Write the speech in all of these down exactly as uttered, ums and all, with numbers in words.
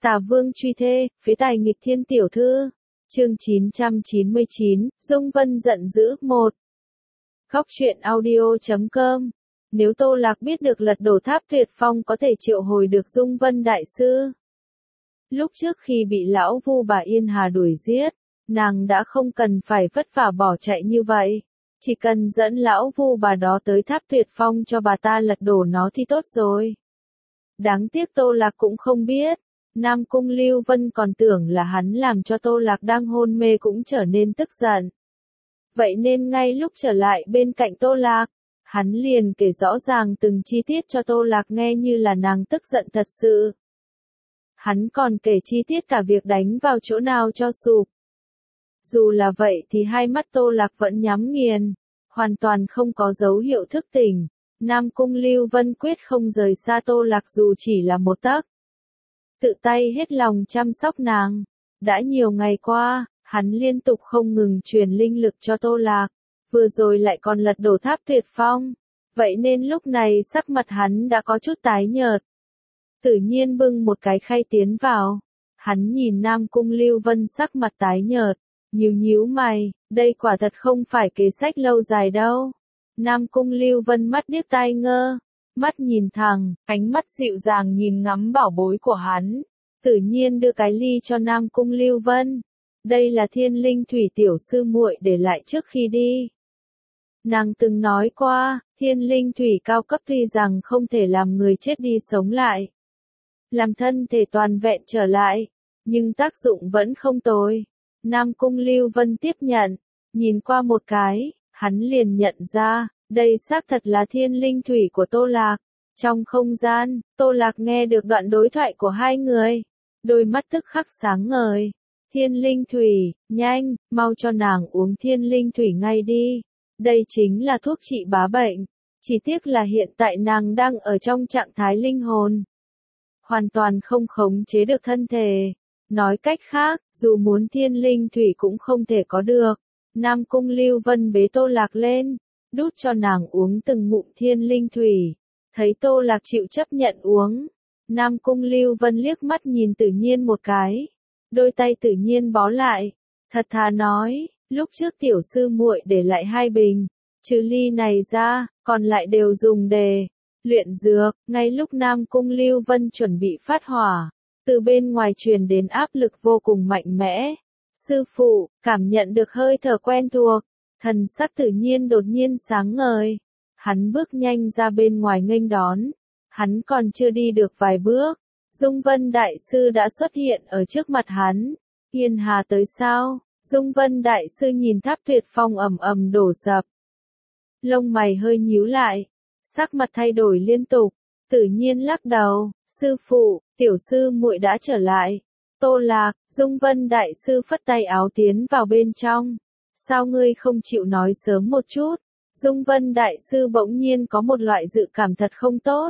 Tả Vương truy thê, phế tài nghịch thiên tiểu thư. Chương chín trăm chín mươi chín, Dung Vân giận dữ, một. Khóc chuyện audio chấm com. Nếu Tô Lạc biết được lật đổ Tháp Tuyệt Phong có thể triệu hồi được Dung Vân đại sư. Lúc trước khi bị lão Vu bà Yên Hà đuổi giết, nàng đã không cần phải vất vả bỏ chạy như vậy. Chỉ cần dẫn lão Vu bà đó tới Tháp Tuyệt Phong cho bà ta lật đổ nó thì tốt rồi. Đáng tiếc Tô Lạc cũng không biết. Nam Cung Lưu Vân còn tưởng là hắn làm cho Tô Lạc đang hôn mê cũng trở nên tức giận. Vậy nên ngay lúc trở lại bên cạnh Tô Lạc, hắn liền kể rõ ràng từng chi tiết cho Tô Lạc nghe như là nàng tức giận thật sự. Hắn còn kể chi tiết cả việc đánh vào chỗ nào cho sụp. Dù là vậy thì hai mắt Tô Lạc vẫn nhắm nghiền, hoàn toàn không có dấu hiệu thức tỉnh. Nam Cung Lưu Vân quyết không rời xa Tô Lạc dù chỉ là một tấc. Tự tay hết lòng chăm sóc nàng. Đã nhiều ngày qua, hắn liên tục không ngừng truyền linh lực cho Tô Lạc, vừa rồi lại còn lật đổ Tháp Tuyệt Phong. Vậy nên lúc này sắc mặt hắn đã có chút tái nhợt. Tự nhiên bưng một cái khay tiến vào. Hắn nhìn Nam Cung Lưu Vân sắc mặt tái nhợt, nhíu nhíu mày, đây quả thật không phải kế sách lâu dài đâu. Nam Cung Lưu Vân mắt điếc tai ngơ, mắt nhìn thẳng, ánh mắt dịu dàng nhìn ngắm bảo bối của hắn. Tự nhiên đưa cái ly cho Nam Cung Lưu Vân. Đây là thiên linh thủy tiểu sư muội để lại trước khi đi. Nàng từng nói qua, thiên linh thủy cao cấp tuy rằng không thể làm người chết đi sống lại, làm thân thể toàn vẹn trở lại, nhưng tác dụng vẫn không tồi. Nam Cung Lưu Vân tiếp nhận, nhìn qua một cái, hắn liền nhận ra, đây xác thật là thiên linh thủy của Tô Lạc. Trong không gian, Tô Lạc nghe được đoạn đối thoại của hai người, đôi mắt tức khắc sáng ngời. Thiên linh thủy, nhanh, mau cho nàng uống thiên linh thủy ngay đi. Đây chính là thuốc trị bá bệnh. Chỉ tiếc là hiện tại nàng đang ở trong trạng thái linh hồn, hoàn toàn không khống chế được thân thể. Nói cách khác, dù muốn thiên linh thủy cũng không thể có được. Nam Cung Lưu Vân bế Tô Lạc lên, đút cho nàng uống từng ngụm thiên linh thủy. Thấy Tô Lạc chịu chấp nhận uống, Nam Cung Lưu Vân liếc mắt nhìn Tự Nhiên một cái, đôi tay Tự Nhiên bó lại, thật thà nói, lúc trước tiểu sư muội để lại hai bình, trừ ly này ra, còn lại đều dùng để luyện dược. Ngay lúc Nam Cung Lưu Vân chuẩn bị phát hỏa, từ bên ngoài truyền đến áp lực vô cùng mạnh mẽ. Sư phụ, cảm nhận được hơi thở quen thuộc, thần sắc Tự Nhiên đột nhiên sáng ngời. Hắn bước nhanh ra bên ngoài nghênh đón. Hắn còn chưa đi được vài bước, Dung Vân đại sư đã xuất hiện ở trước mặt hắn. Yên Hà tới sao? Dung Vân đại sư nhìn Tháp Tuyệt Phong ầm ầm đổ sập, lông mày hơi nhíu lại, sắc mặt thay đổi liên tục. Tự Nhiên lắc đầu, sư phụ, tiểu sư muội đã trở lại. Tô Lạc, Dung Vân đại sư phất tay áo tiến vào bên trong. Sao ngươi không chịu nói sớm một chút? Dung Vân đại sư bỗng nhiên có một loại dự cảm thật không tốt.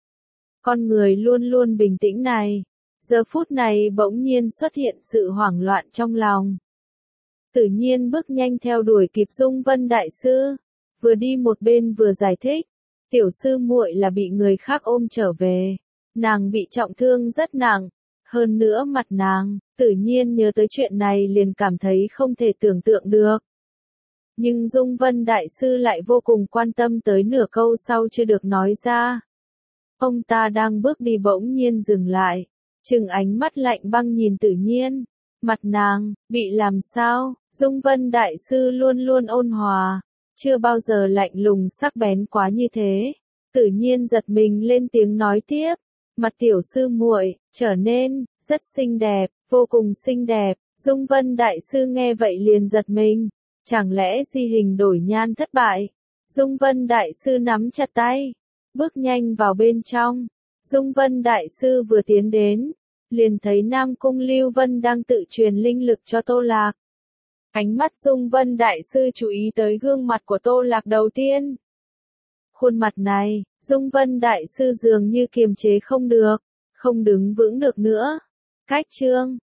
Con người luôn luôn bình tĩnh này, giờ phút này bỗng nhiên xuất hiện sự hoảng loạn trong lòng. Tự Nhiên bước nhanh theo đuổi kịp Dung Vân đại sư, vừa đi một bên vừa giải thích, tiểu sư muội là bị người khác ôm trở về, nàng bị trọng thương rất nặng, hơn nữa mặt nàng. Tự Nhiên nhớ tới chuyện này liền cảm thấy không thể tưởng tượng được. Nhưng Dung Vân đại sư lại vô cùng quan tâm tới nửa câu sau chưa được nói ra. Ông ta đang bước đi bỗng nhiên dừng lại, trừng ánh mắt lạnh băng nhìn Tự Nhiên. Mặt nàng bị làm sao? Dung Vân đại sư luôn luôn ôn hòa, chưa bao giờ lạnh lùng sắc bén quá như thế. Tự Nhiên giật mình lên tiếng nói tiếp, mặt tiểu sư muội trở nên rất xinh đẹp, vô cùng xinh đẹp. Dung Vân đại sư nghe vậy liền giật mình, chẳng lẽ di hình đổi nhan thất bại? Dung Vân đại sư nắm chặt tay, bước nhanh vào bên trong. Dung Vân đại sư vừa tiến đến, liền thấy Nam Cung Lưu Vân đang tự truyền linh lực cho Tô Lạc. Ánh mắt Dung Vân đại sư chú ý tới gương mặt của Tô Lạc đầu tiên. Khuôn mặt này, Dung Vân đại sư dường như kiềm chế không được, không đứng vững được nữa. Cách chương